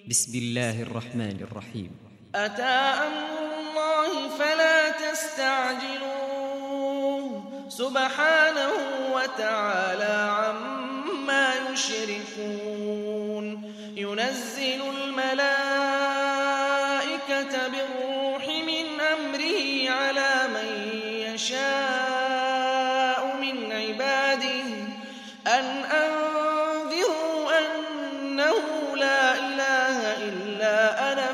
بسم الله الرحمن الرحيم. أتى أمر الله فلا تستعجلوه سبحانه وتعالى عما يشركون. ينزل الملائكة بالروح من أمره على من يشاء من عباده أن أنذروا أنه لا إله إلا أنا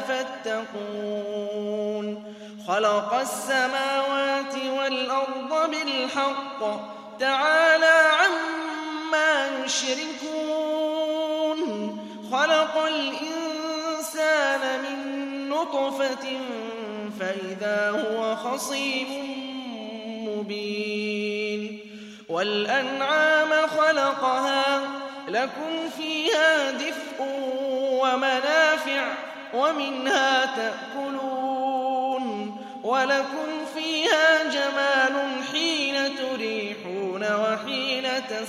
فاتقون. خلق السماوات والأرض بالحق تعالى عما يشركون. خلق الإنسان من نطفة فإذا هو خصيم مبين. والأنعام خلقها لكم فيها دفء ومنافع ومنها تأكلون ولكم فيها جمال حين تريحون وحين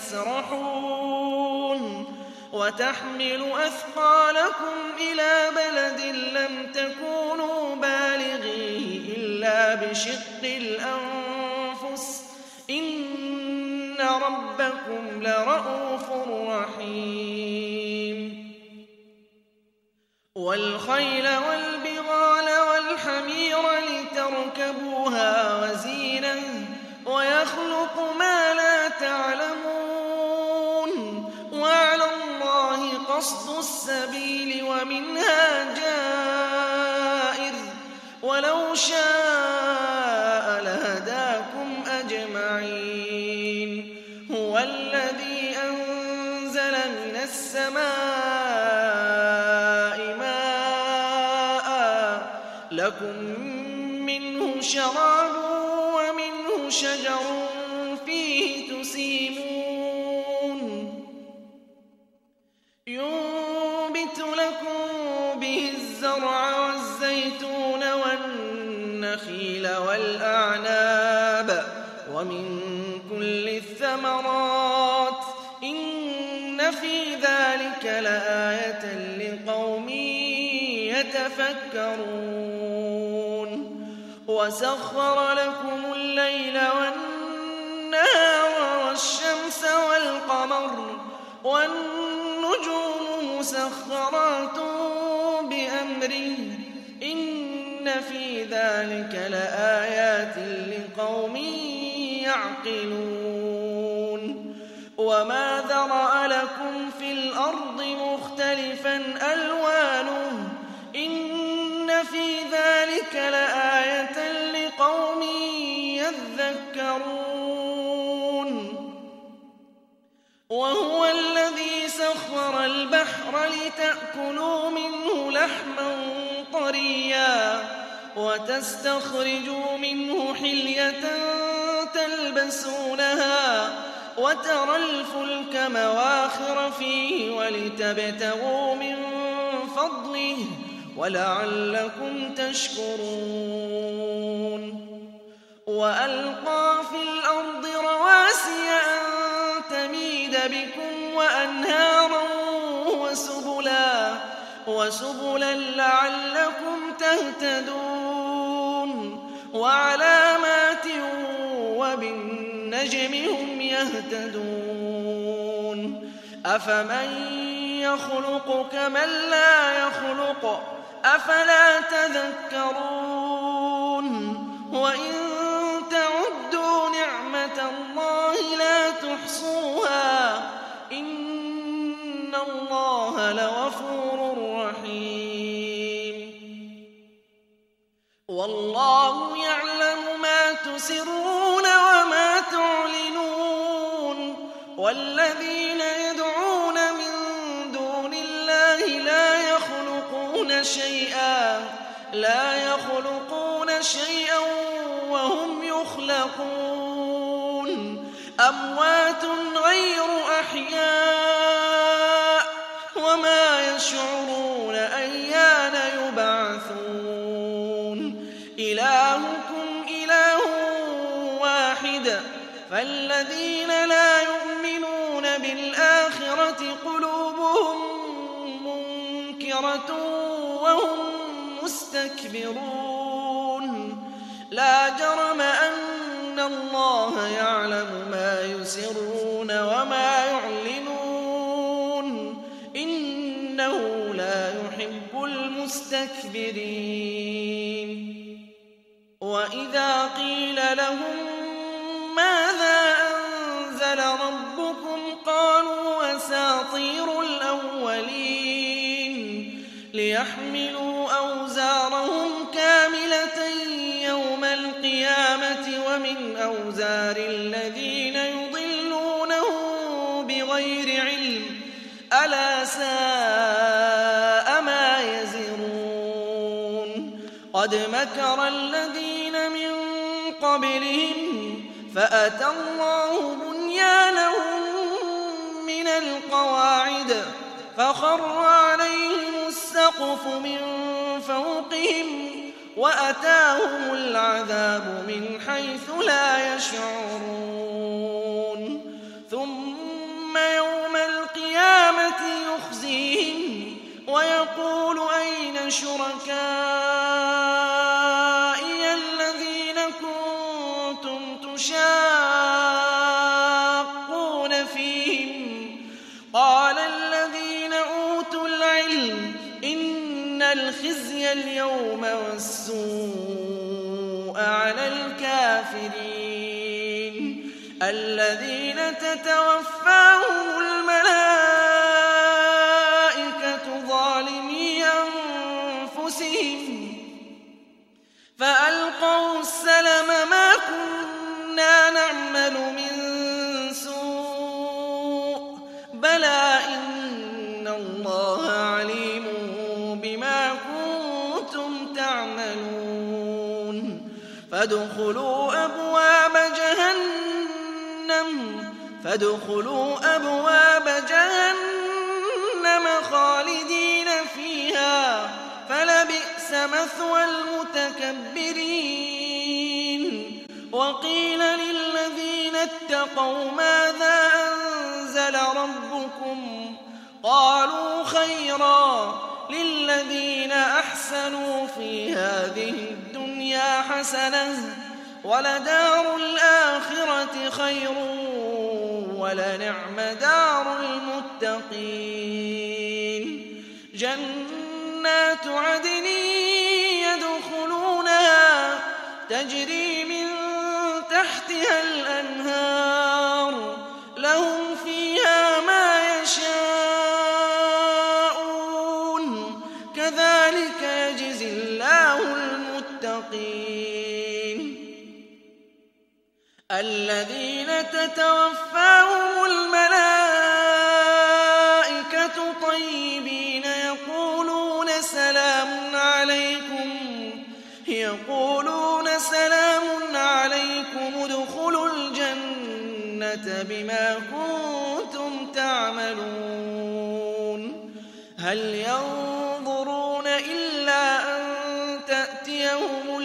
تسرحون. وتحمل أثقالكم إلى بلد لم تكونوا بالغيه إلا بشق الأنفس إن ربكم لرءوف رحيم. والخيل والبغال والحمير لتركبوها وزينة ويخلق ما لا تعلمون. وعلى الله قصد السبيل ومنها جائر ولو شاء لهداكم أجمعين. هو الذي أنزل من السماء ماء لكم منه شراب ومنه شجر فيه تسيمون. ينبت لكم به الزرع والزيتون والنخيل والأعناب ومن كل الثمرات إن في ذلك لآية لقوم يتفكرون. وسخر لكم الليل والنهار والشمس والقمر والنجوم مسخرات بأمره إن في ذلك لآيات لقوم يعقلون. وما ذرأ لكم في الأرض مختلفا ألوانه إن في ذلك لآية لقوم يذكرون. وهو الذي سخر البحر لتأكلوا منه لحما طريا وتستخرجوا منه حلية تلبسونها وترى الفلك مواخر فيه ولتبتغوا من فضله ولعلكم تشكرون. وألقى في الأرض رواسي أن تميد بكم وأنهارا وسبلا لعلكم تهتدون. وعلامات وبالنجم هم يهتدون. أفمن يخلق كمن لا يخلق أفلا تذكرون. وإن تعدوا نعمة الله لا تحصوها إن الله لغفور رحيم. والله يعلم ما تسرون وما تعلنون. والذين يدعون من دون الله لا يخلقون شيئا وهم يخلقون. أموات غير أحياء وما يشعرون أيان يبعثون. إلهكم إله واحد فالذين لا يؤمنون بالآخرة قلوبهم منكرة وهم مستكبرون لا جرم أن الله يعلم ما يسرون وما يعلنون إنه لا يحب المستكبرين وإذا قيل لهم ماذا أنزل ربكم قالوا أساطير الأولين ليحملوا أوزارهم كاملة يوم القيامة ومن أوزار الذين يضلونهم بغير علم ألا ساء ما يزرون قد مكر الذين من قبلهم فأتى الله بنيانهم من القواعد فخر عليهم السقف من فوقهم وأتاهم العذاب من حيث لا يشعرون ثم يوم القيامة يخزيهم ويقول أين شركائي الذين كنتم تشاقون فيهم قال الذين أوتوا العلم إن الخزي اليوم والسوء على الكافرين الذين تتوفاهم الملائكة ظالمي أنفسهم فألقوا السلم ما كنا نعمل من سوء بلى إن الله عليم بما كنتم تعملون فادخلوا أبواب جهنم خالدين فيها فلبئس مثوى المتكبرين وقيل للذين اتقوا ماذا أنزل ربكم قالوا خيرا للذين أحسنوا في هذه الدنيا حسنة ولدار الآخرة خير ولنعم دار المتقين جنات عدن يدخلونها تجري من تحتها الأنهار لهم فيها ما يشاءون كذلك يجزي الله المتقين الذين تتوفاهم الملائكة طيبين يقولون سلام عليكم ادخلوا الجنة بما كنتم تعملون هل ينظرون إلا أن تأتيهم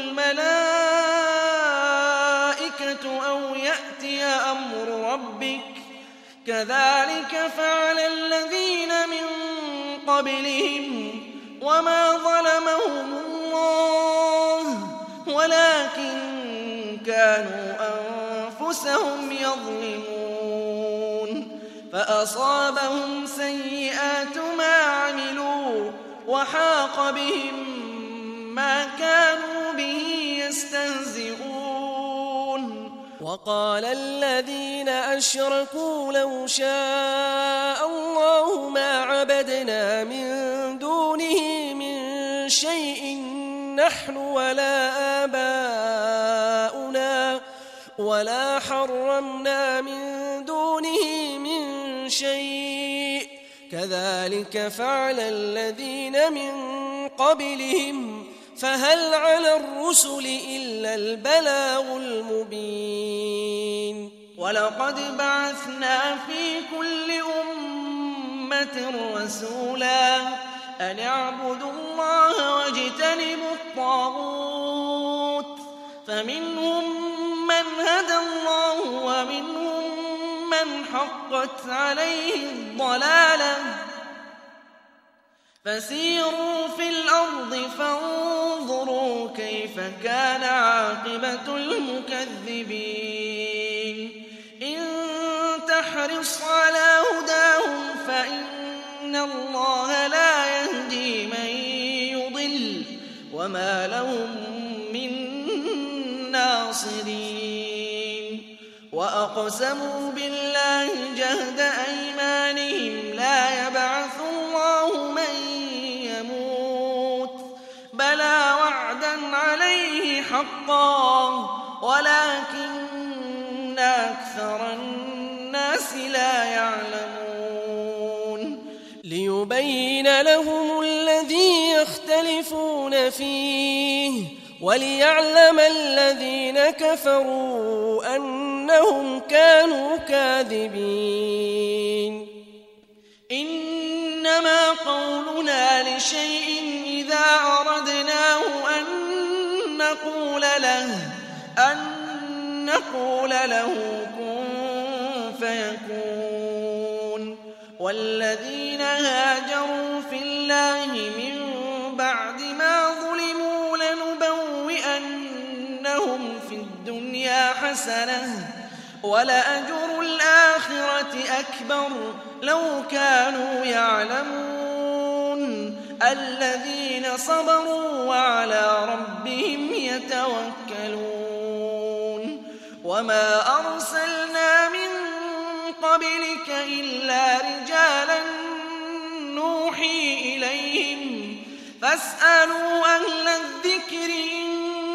الملائكة أو يأتي أمر ربك كذلك فعل الذين من قبلهم وما ظلمهم الله ولكن كانوا أنفسهم يظلمون فأصابهم سيئات ما عملوا وحاق بهم ما كانوا به يستهزئون وقال الذين أشركوا لو شاء الله ما عبدنا من دونه من شيء نحن ولا آباؤنا ولا حرمنا من دونه من شيء كذلك فعل الذين من قبلهم فهل على الرسل إلا البلاغ المبين ولقد بعثنا في كل أمة رسولا أن اعبدوا الله واجتنبوا الطاغوت فمنهم من هدى الله ومنهم من حقت عليه الضلالة فسيروا في الأرض فانظروا كيف كان عاقبة المكذبين إن تحرص على هداهم فإن الله لا يهدي من يضل وما لهم من ناصرين وأقسموا بالله جهد أيمانهم لا يبعث الله من يموت بلى وعدا عليه حقا ولكن أكثر الناس لا يعلمون ليبين لهم الذي يختلفون فيه وليعلم الذين كفروا أنهم كانوا كاذبين إنما قولنا لشيء إذا أردناه أن نقول له كن فيكون والذين هاجروا في الله من بعد ما ظلموا لنبوئنهم في الدنيا حسنة ولأجر الآخرة أكبر لو كانوا يعلمون الذين صبروا وعلى ربهم يتوكلون وما أرسلنا من قبلك إلا رجالا نوحي إليهم فاسألوا أهل الذكر إن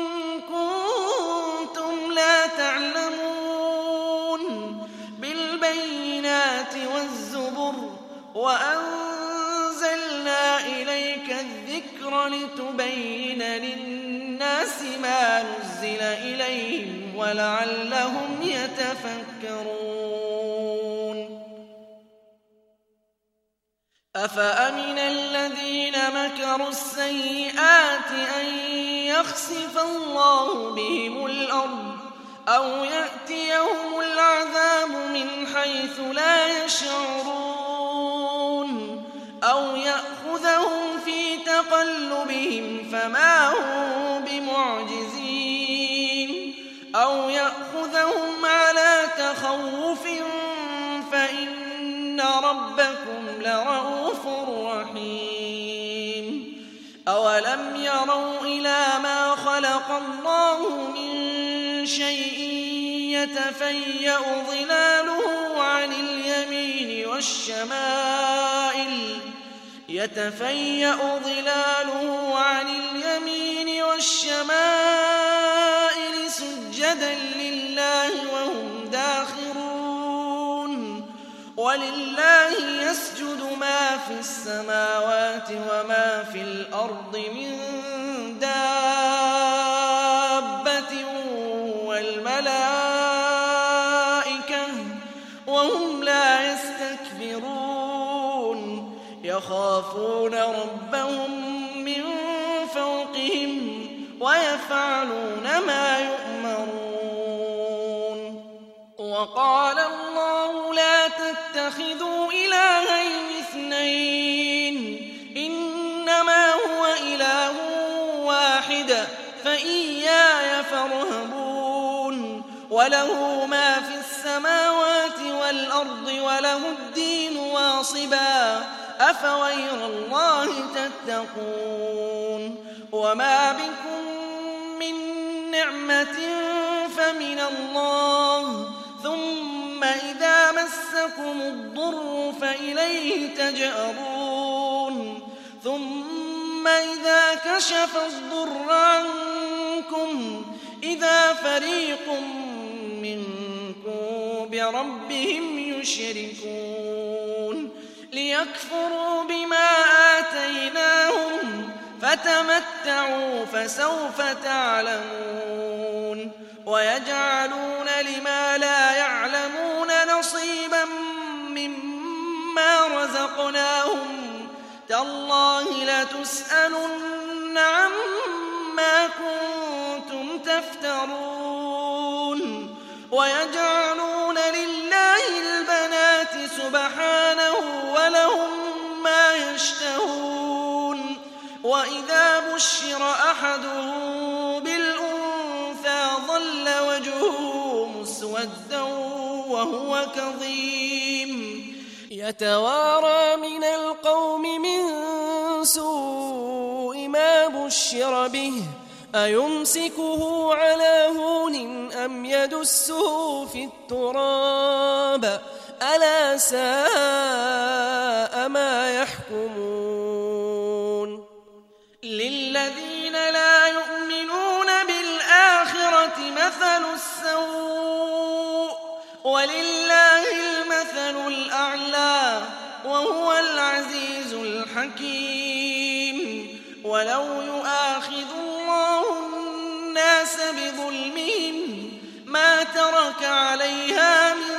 كنتم لا تعلمون بالبينات والزبر وأنزلنا إليك الذكر لتبين للناس ما نزل إليهم ولعلهم يتفكرون أفأمن الذين مكروا السيئات أن يخسف الله بهم الأرض أو يأتيهم العذاب من حيث لا يشعرون أو يأخذهم في تقلبهم فما هم بمعجزين أو يأخذهم على تخوف فإن ربكم لرءوف رحيم أولم يروا إلى ما خلق الله من شيء يتفيأ ظلاله عن اليمين والشمائل سجدا لله وهم داخرون ولله يسجد ما في السماوات وما في الأرض من دابة والملائكة وهم لا يستكبرون يخافون ربهم من فوقهم ويفعلون ما يؤمرون وقال الله لا تتخذوا إلهين اثنين إنما هو إله واحد فإياي فارهبون وله ما في السماوات والأرض وله الدين واصبا أفغير الله تتقون وما بكم من نعمة فمن الله ثم إذا مسكم الضر فإليه تجأرون ثم إذا كشف الضر عنكم إذا فريق منكم بربهم يشركون ليكفروا بما آتيناهم فتمتعوا فسوف تعلمون ويجعلون لما لا يعلمون نصيبا مما رزقناهم تالله لتسألن عما كنتم تفترون ويجعلون لله البنات سبحانه ولهم ما يشتهون وإذا بشر أحدهم بالأنثى ظل وجهه مسودا وهو كظيم يتوارى من القوم من سوء ما بشر به أيمسكه على هون أم يدسه في التراب ألا ساء ما يحكمون للذين لا يؤمنون بالآخرة مثل السوء ولله المثل الأعلى وهو العزيز الحكيم ولو يؤاخذ الله الناس بظلمهم ما ترك عليها من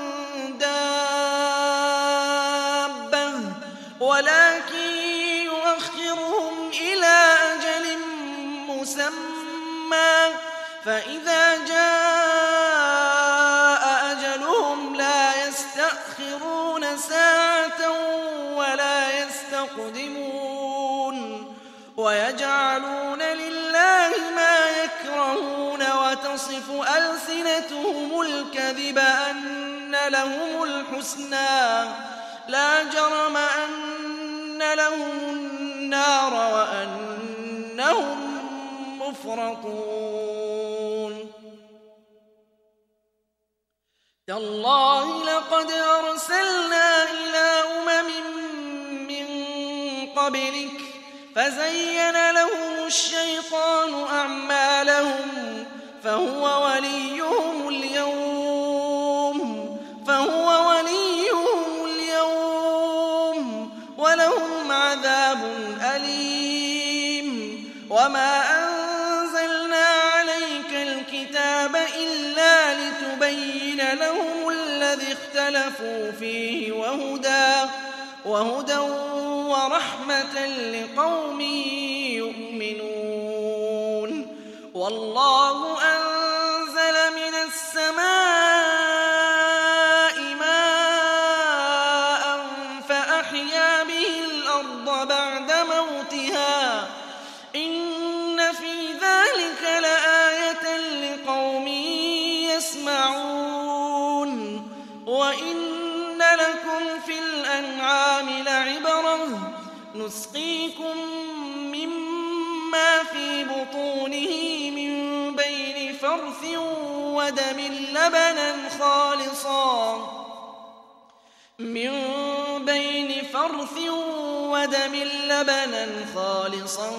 دابة ولكن يؤخرهم إلى أجل مسمى فإذا جاء أجلهم لا يستأخرون ساعة ولا يستقدمون ويجعلون لله ما يكرهون وتصف ألسنتهم الكذب أن لهم الحسنى لا جرم أن لهم النار وأنهم مفرطون تالله لقد أرسلنا إلى من قبلك فزين لهم الشيطان أعمالهم فهو وليهم اليوم ولهم عذاب أليم وما أنزلنا عليك الكتاب إلا لتبين لهم الذي اختلفوا فيه وهدى ورحمة لقوم يؤمنون والله أنزل من السماء ماء فأحيا به الأرض بعد موتها إن في ذلك لآية لقوم يسمعون وإن لكم في الأنعام لعبرة نسقيكم مما في بطونه من بين فرث ودم لبنا خالصا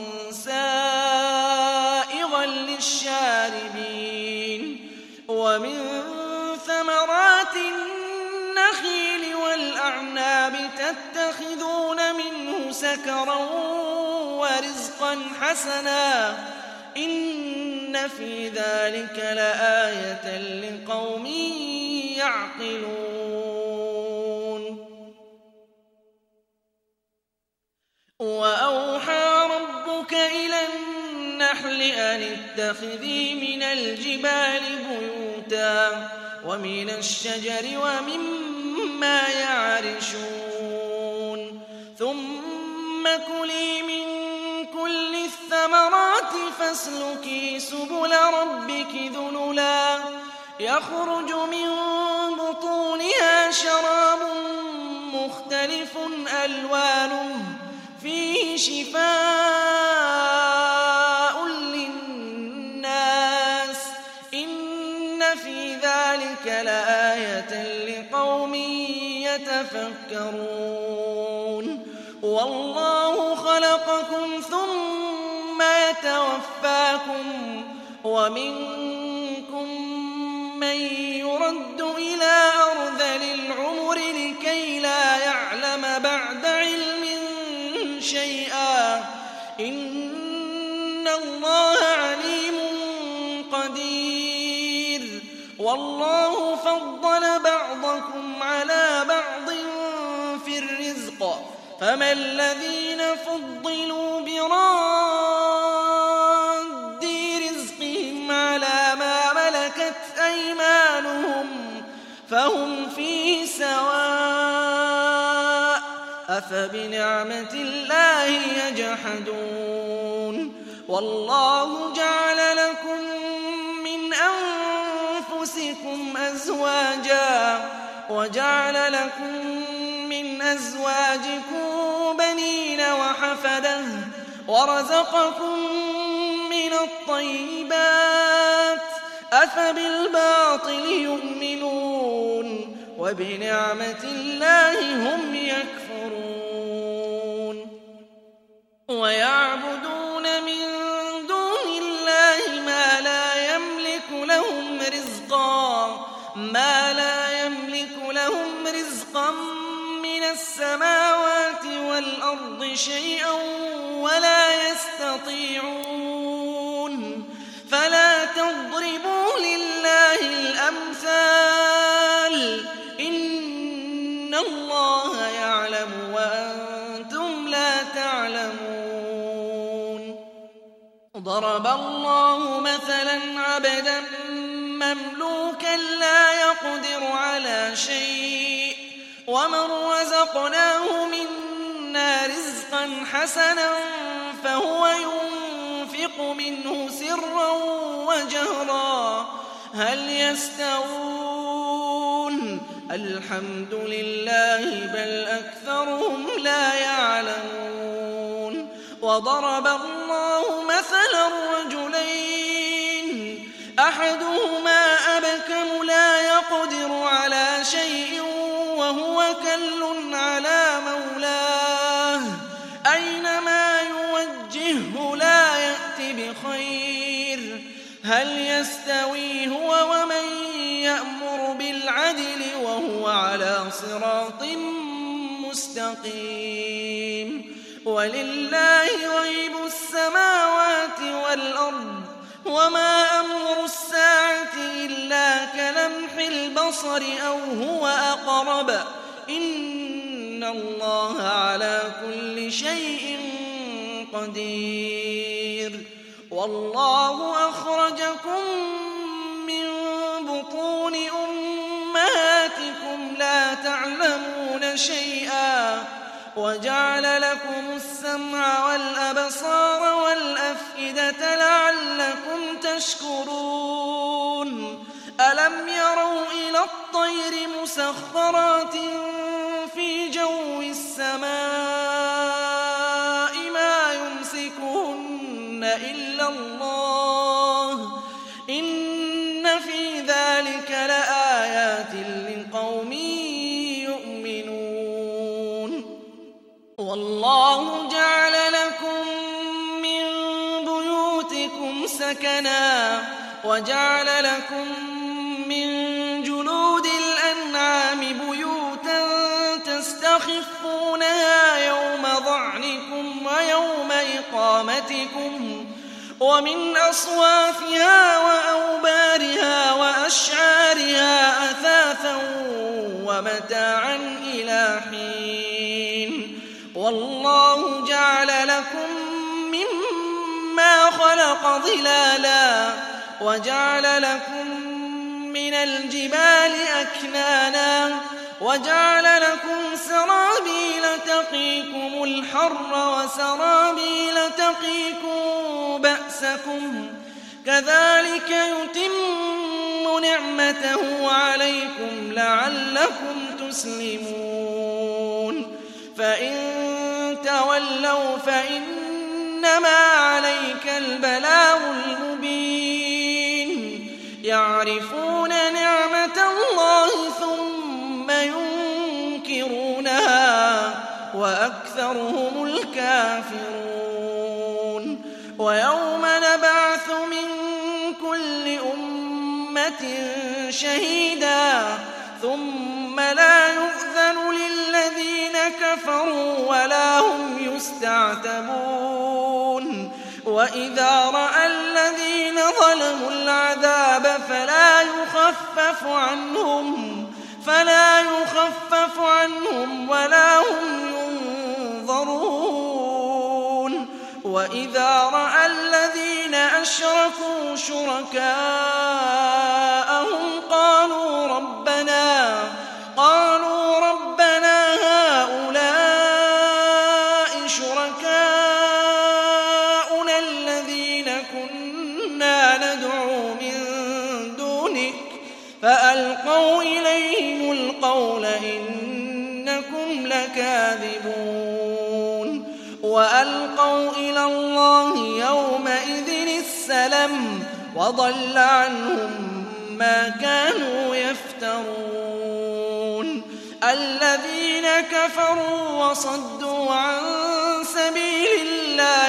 سائغا للشاربين ومن ثمرات النخيل والأعناب تتخذون منه سكرا ورزقا حسنا إن في ذلك لآية لقوم يعقلون وأوحى ربك إلى النحل أن اتخذي من الجبال بيوتا ومن الشجر ومما يعرشون ثم كلي من كل الثمرات فاسلكي سبل ربك ذللا يخرج من بطونها شراب مختلف ألوانه فيه شفاء للناس إن في ذلك لآية لقوم يتفكرون والله خلقكم ثم يتوفاكم ومنكم من يرد إلى أرذل العمر لكي لا يعلم بعد علم شيئا إن الله عليم قدير والله فضل بعضكم على بعض في الرزق فما الذين فضلوا براد رزقهم على ما ملكت أيمانهم فهم فيه سواء أفمن أفبنعمة الله يجحدون والله جعل لكم من أنفسكم أزواجا وجعل لكم من أزواجكم بنين وحفدة ورزقكم من الطيبات أفبالباطل يؤمنون وبنعمة الله هم يكفرون ويعبدون من دون الله ما لا يملك لهم رزقا من السماوات والأرض شيئا ولا يستطيعون فلا تضربوا لله الأمثال إن الله يعلم وأنتم لا تعلمون ضرب الله مثلا عبدا مملوكا لا يقدر على شيء ومن رزقناه منا رزقا حسنا فهو ينفق منه سرا وجهرا هل يستوون الحمد لله بل أكثرهم لا يعلمون وضرب الله مثلا رجلين أحدهما أبكم لا يقدر على شيء وهو كل على مولاه أينما يوجهه لا يأت بخير هل يستوي هو ومن يأمر بالعدل وهو على صراط مستقيم ولله غيب السماوات والأرض وما أمر الساعة إلا كلمح البصر أو هو أقرب إن الله على كل شيء قدير والله أخرجكم من بطون أمهاتكم لا تعلمون شيئا وجعل لكم السمع والأبصار والأفئدة لعلكم تشكرون ألم يروا إلى الطير مسخرات في جو السماء ما يمسكهن إلا الله إن في ذلك لآيات لقوم يؤمنون والله جعل لكم من بيوتكم سكنا وجعل لكم من جلود الأنعام بيوتا تستخفونها يوم ظعنكم ويوم إقامتكم ومن أصوافها وأوبارها وأشعارها أثاثا ومتاعا إلى حين والله جعل لكم مما خلق ظلالا وجعل لكم من الجبال أكنانا وجعل لكم سرابيل تقيكم الحر وسرابيل تقيكم بأسكم كذلك يتم نعمته عليكم لعلكم تسلمون فإن تولوا فإنما عليك البلاغ المبين يعرفون نعمة الله ثم ينكرونها وأكثرهم الكافرون ويوم نبعث من كل أمة شهيدا ثم لا يؤذن للذين كفروا ولا هم يستعتبون وإذا رأى الذين ظلموا العذاب فلا يخفف عنهم ولا هم ينظرون وإذا رأى الذين أشركوا شركاءهم قالوا ربنا هؤلاء فألقوا إليهم القول إنكم لكاذبون وألقوا إلى الله يومئذ السلم وضل عنهم ما كانوا يفترون الذين كفروا وصدوا عن سبيل الله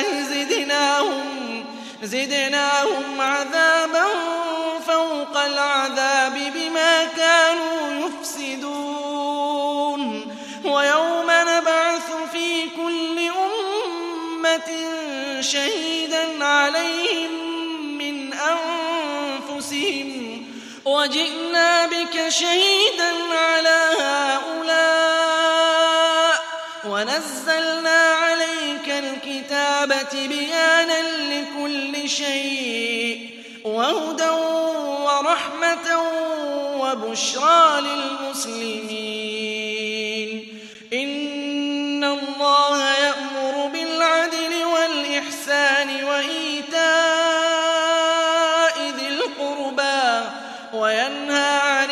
زدناهم عذابا فوق العذاب بما كانوا يفسدون ويوم نبعث في كل أمة شهيدا عليهم من أنفسهم وجئنا بك شهيدا على هؤلاء ونزلنا عليك الكتاب تبيانا لكل شيء وهدى ورحمة وبشرى للمسلمين إن الله يأمر بالعدل والإحسان وإيتاء ذي القربى وينهى عن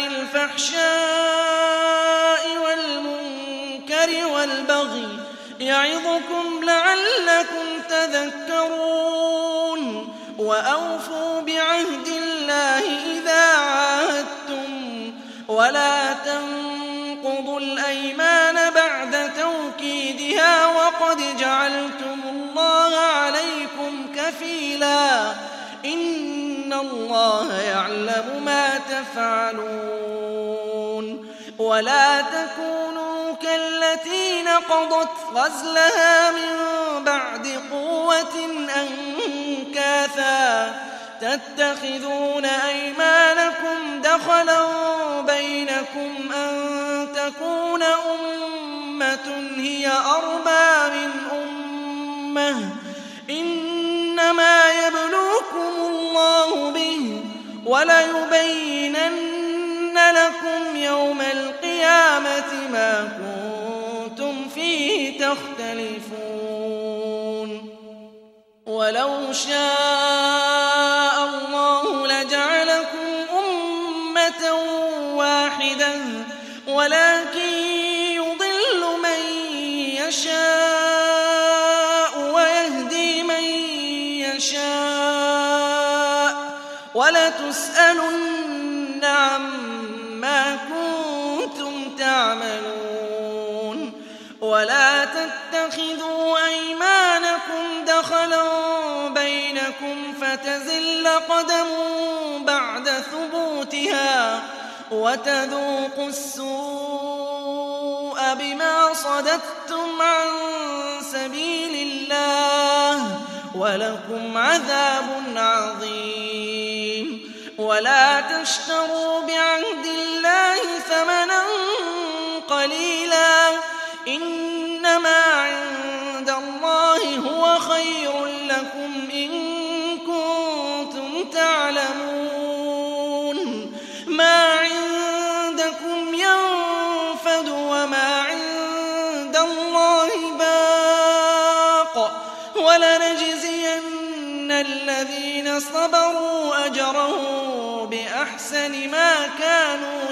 الفحشاء والمنكر والبغي يعظكم لعلكم تذكرون وأوفوا بعهد الله إذا عاهدتم ولا تنقضوا الأيمان بعد توكيدها وقد جعلتم الله عليكم كفيلا إن الله يعلم ما تفعلون ولا تكونوا كالتي نقضت غزلها من بعد قوة أنكاثا تتخذون أيمانكم دخلا بينكم أن تكون أمة هي أربى من أمة إنما يبلوكم الله به وليبينن لكم يوم القيامة ما كنتم فيه تختلفون ولو شاء الله لجعلكم أمة واحدة ولكن يضل من يشاء ويهدي من يشاء ولتسألن عما كنتم تعملون ولا تتخذوا أيمانكم دخلا بينكم فتزل قدم بعد ثبوتها وتذوقوا السوء بما صددتم عن سبيل الله ولكم عذاب عظيم ولا تشتروا بعهد الله ثمنا قليلا إنما عند الله هو خير لكم إن كنتم تعلمون ما عندكم ينفد وما عند الله باق ولنجزين الذين صبروا أجرهم بأحسن ما كانوا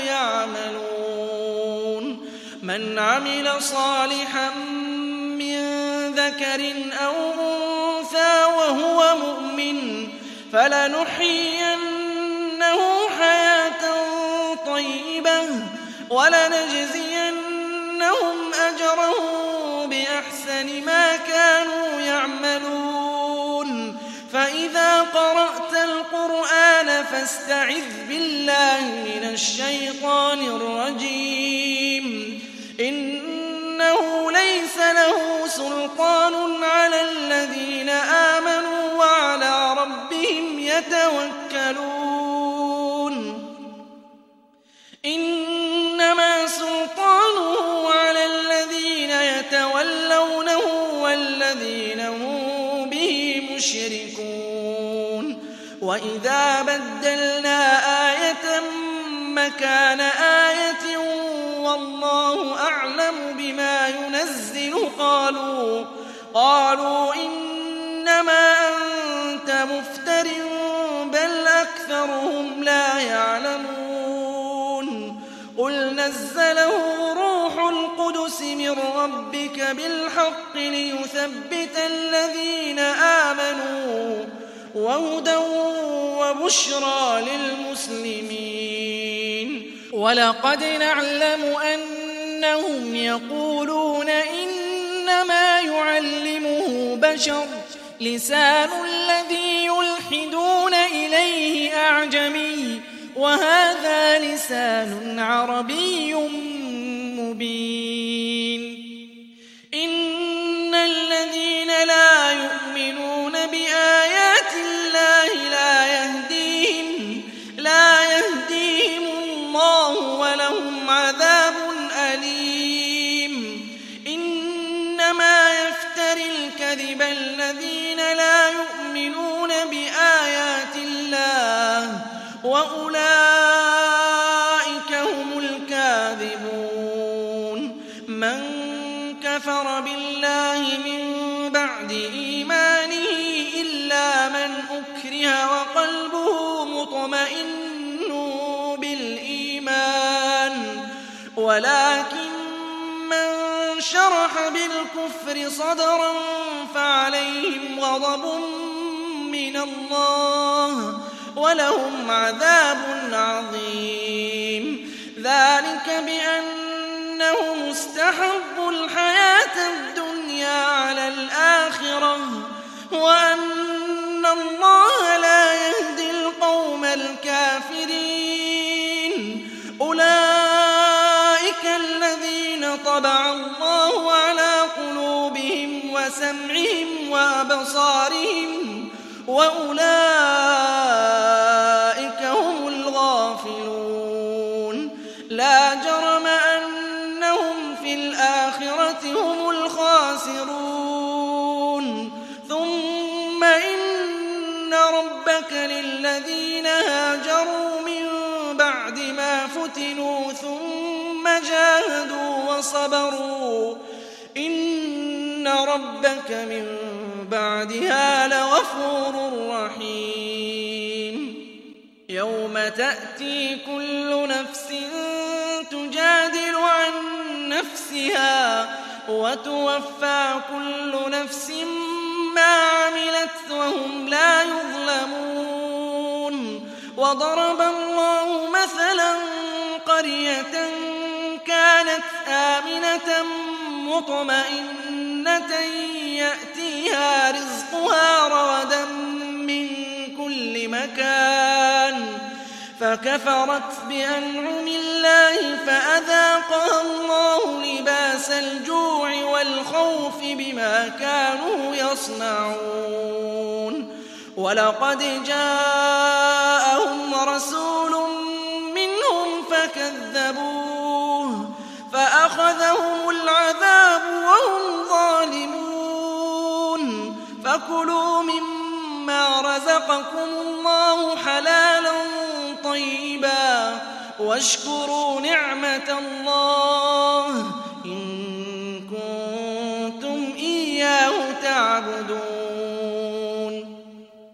يعملون من عمل صالحا من ذكر أو أنثى وهو مؤمن فلنحيينه حياة طيبة ولنجزينهم أجرهم بأحسن ما كانوا يعملون فإذا قرأت القرآن فاستعذ بالله من الشيطان الرجيم إنه ليس له سلطان على الذين آمنوا وعلى ربهم يتوكلون إنما سلطانه على الذين يتولونه والذين هم به مشركون وإذا بدلنا آية مكان آية والله أعلم بما ينزل قالوا إنما أنت مفتر بل أكثرهم لا يعلمون نزله روح القدس من ربك بالحق ليثبت الذين آمنوا وهدى وبشرى للمسلمين. ولقد نعلم أنهم يقولون إنما يعلمه بشر لسان الذي يلحدون إليه أعجمي وهذا لسان عربي مبين. إن الذين لا يؤمنون بآيات الله لا يهديهم الله ولهم عذاب أليم. إنما يفتري الكذب الذين لا يؤمنون بآيات الله وأولئك هم الكاذبون. من كفر بالله من بعد إيمانه إلا من أكره وقلبه مطمئن بالإيمان ولكن من شرح بالكفر صدرا فعليهم غضب من الله ولهم عذاب عظيم. ذلك بأنهم استحبوا الحياة الدنيا على الآخرة وأن الله لا يهدي القوم الكافرين. أولئك الذين طبع الله على قلوبهم وسمعهم وأبصارهم وأولئك هم الغافلون. لا جرم أنهم في الآخرة هم الخاسرون. ثم إن ربك للذين هاجروا من بعد ما فتنوا ثم جاهدوا وصبروا إن ربك من بعدها لغفور رحيم. يوم تأتي كل نفس تجادل عن نفسها وتوفى كل نفس ما عملت وهم لا يظلمون. وضرب الله مثلا قرية كانت آمنة مطمئنة يأتيها رزقها رغدا من كل مكان فكفرت بأنعم الله فأذاقها الله لباس الجوع والخوف بما كانوا يصنعون. ولقد جاءهم رسول منهم فكذبوه فأخذهم العذاب وهم ظالمون. فكلوا مما رزقكم الله حلالا طيبا واشكروا نعمة الله إن كنتم إياه تعبدون.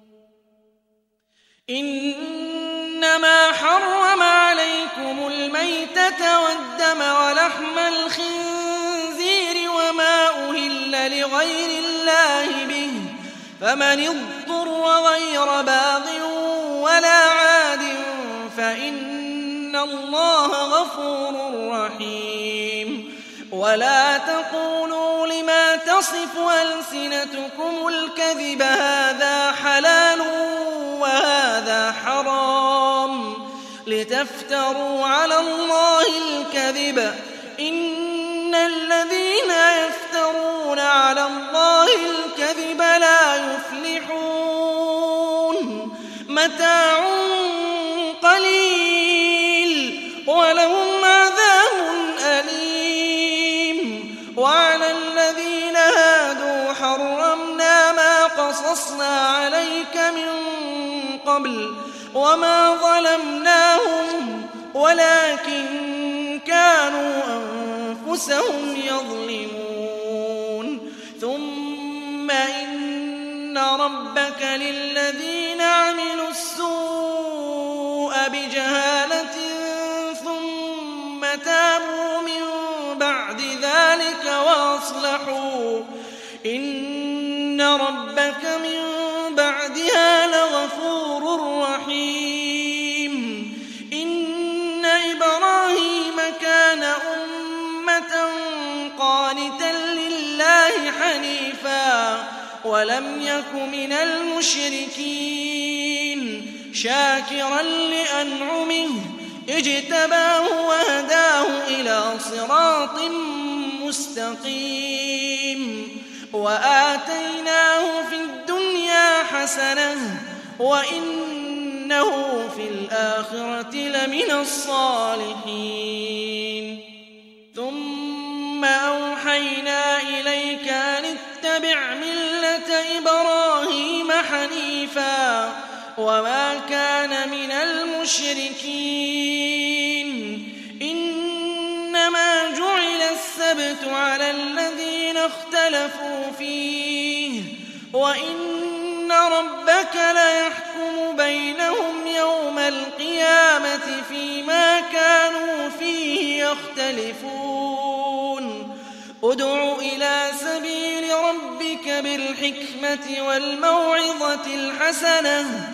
إنما حرم عليكم الميتة والدم ولحم الخنزير وما أهل لغير الله به فمن اضطر غير باغ ولا عاد فإن الله غفور رحيم. ولا تقولوا لما تصف ألسنتكم الكذب هذا حلال وهذا حرام لتفتروا على الله الكذب إن الذين يفترون على الله الكذب لا يفلحون. متاع قليل ولهم عذاب أليم. وعلى الذين هادوا حرمنا ما قصصنا عليك من قبل وما ظلمناهم ولكن كانوا أنفسهم يظلمون. ثم إن ربك للذين عملوا السوء بجهالة ثم تابوا من بعد ذلك وأصلحوا إن ربك من بعدها لغفور رحيم إن إبراهيم كان أمة قانتا لله حنيفا ولم يك من المشركين شاكرا لأنعمه اجتباه وهداه إلى صراط مستقيم وآتيناه في الدنيا حسنة وإنه في الآخرة لمن الصالحين ثم أوحينا إليك أن اتبع ملة إبراهيم حنيفا وما كان من المشركين إنما جعل السبت على الذين اختلفوا فيه وإن ربك ليحكم بينهم يوم القيامة فيما كانوا فيه يختلفون ادع إلى سبيل ربك بالحكمة والموعظة الحسنة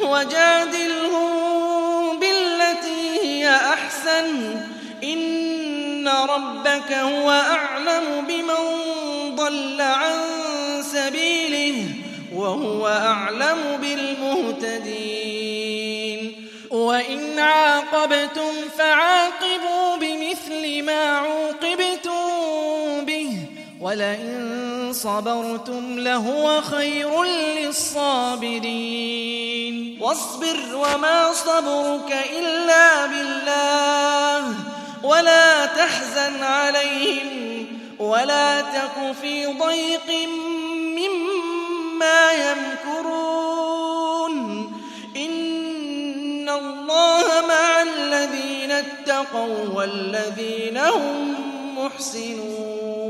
وجادلهم بالتي هي أحسن إن ربك هو أعلم بمن ضل عن سبيله وهو أعلم بالمهتدين وإن عاقبتم فعاقبوا بمثل ما عوقبتم به ولئن صبرتم لهو خير للصابرين واصبر وما صبرك إلا بالله ولا تحزن عليهم ولا تك في ضيق مما يمكرون إن الله مع الذين اتقوا والذين هم محسنون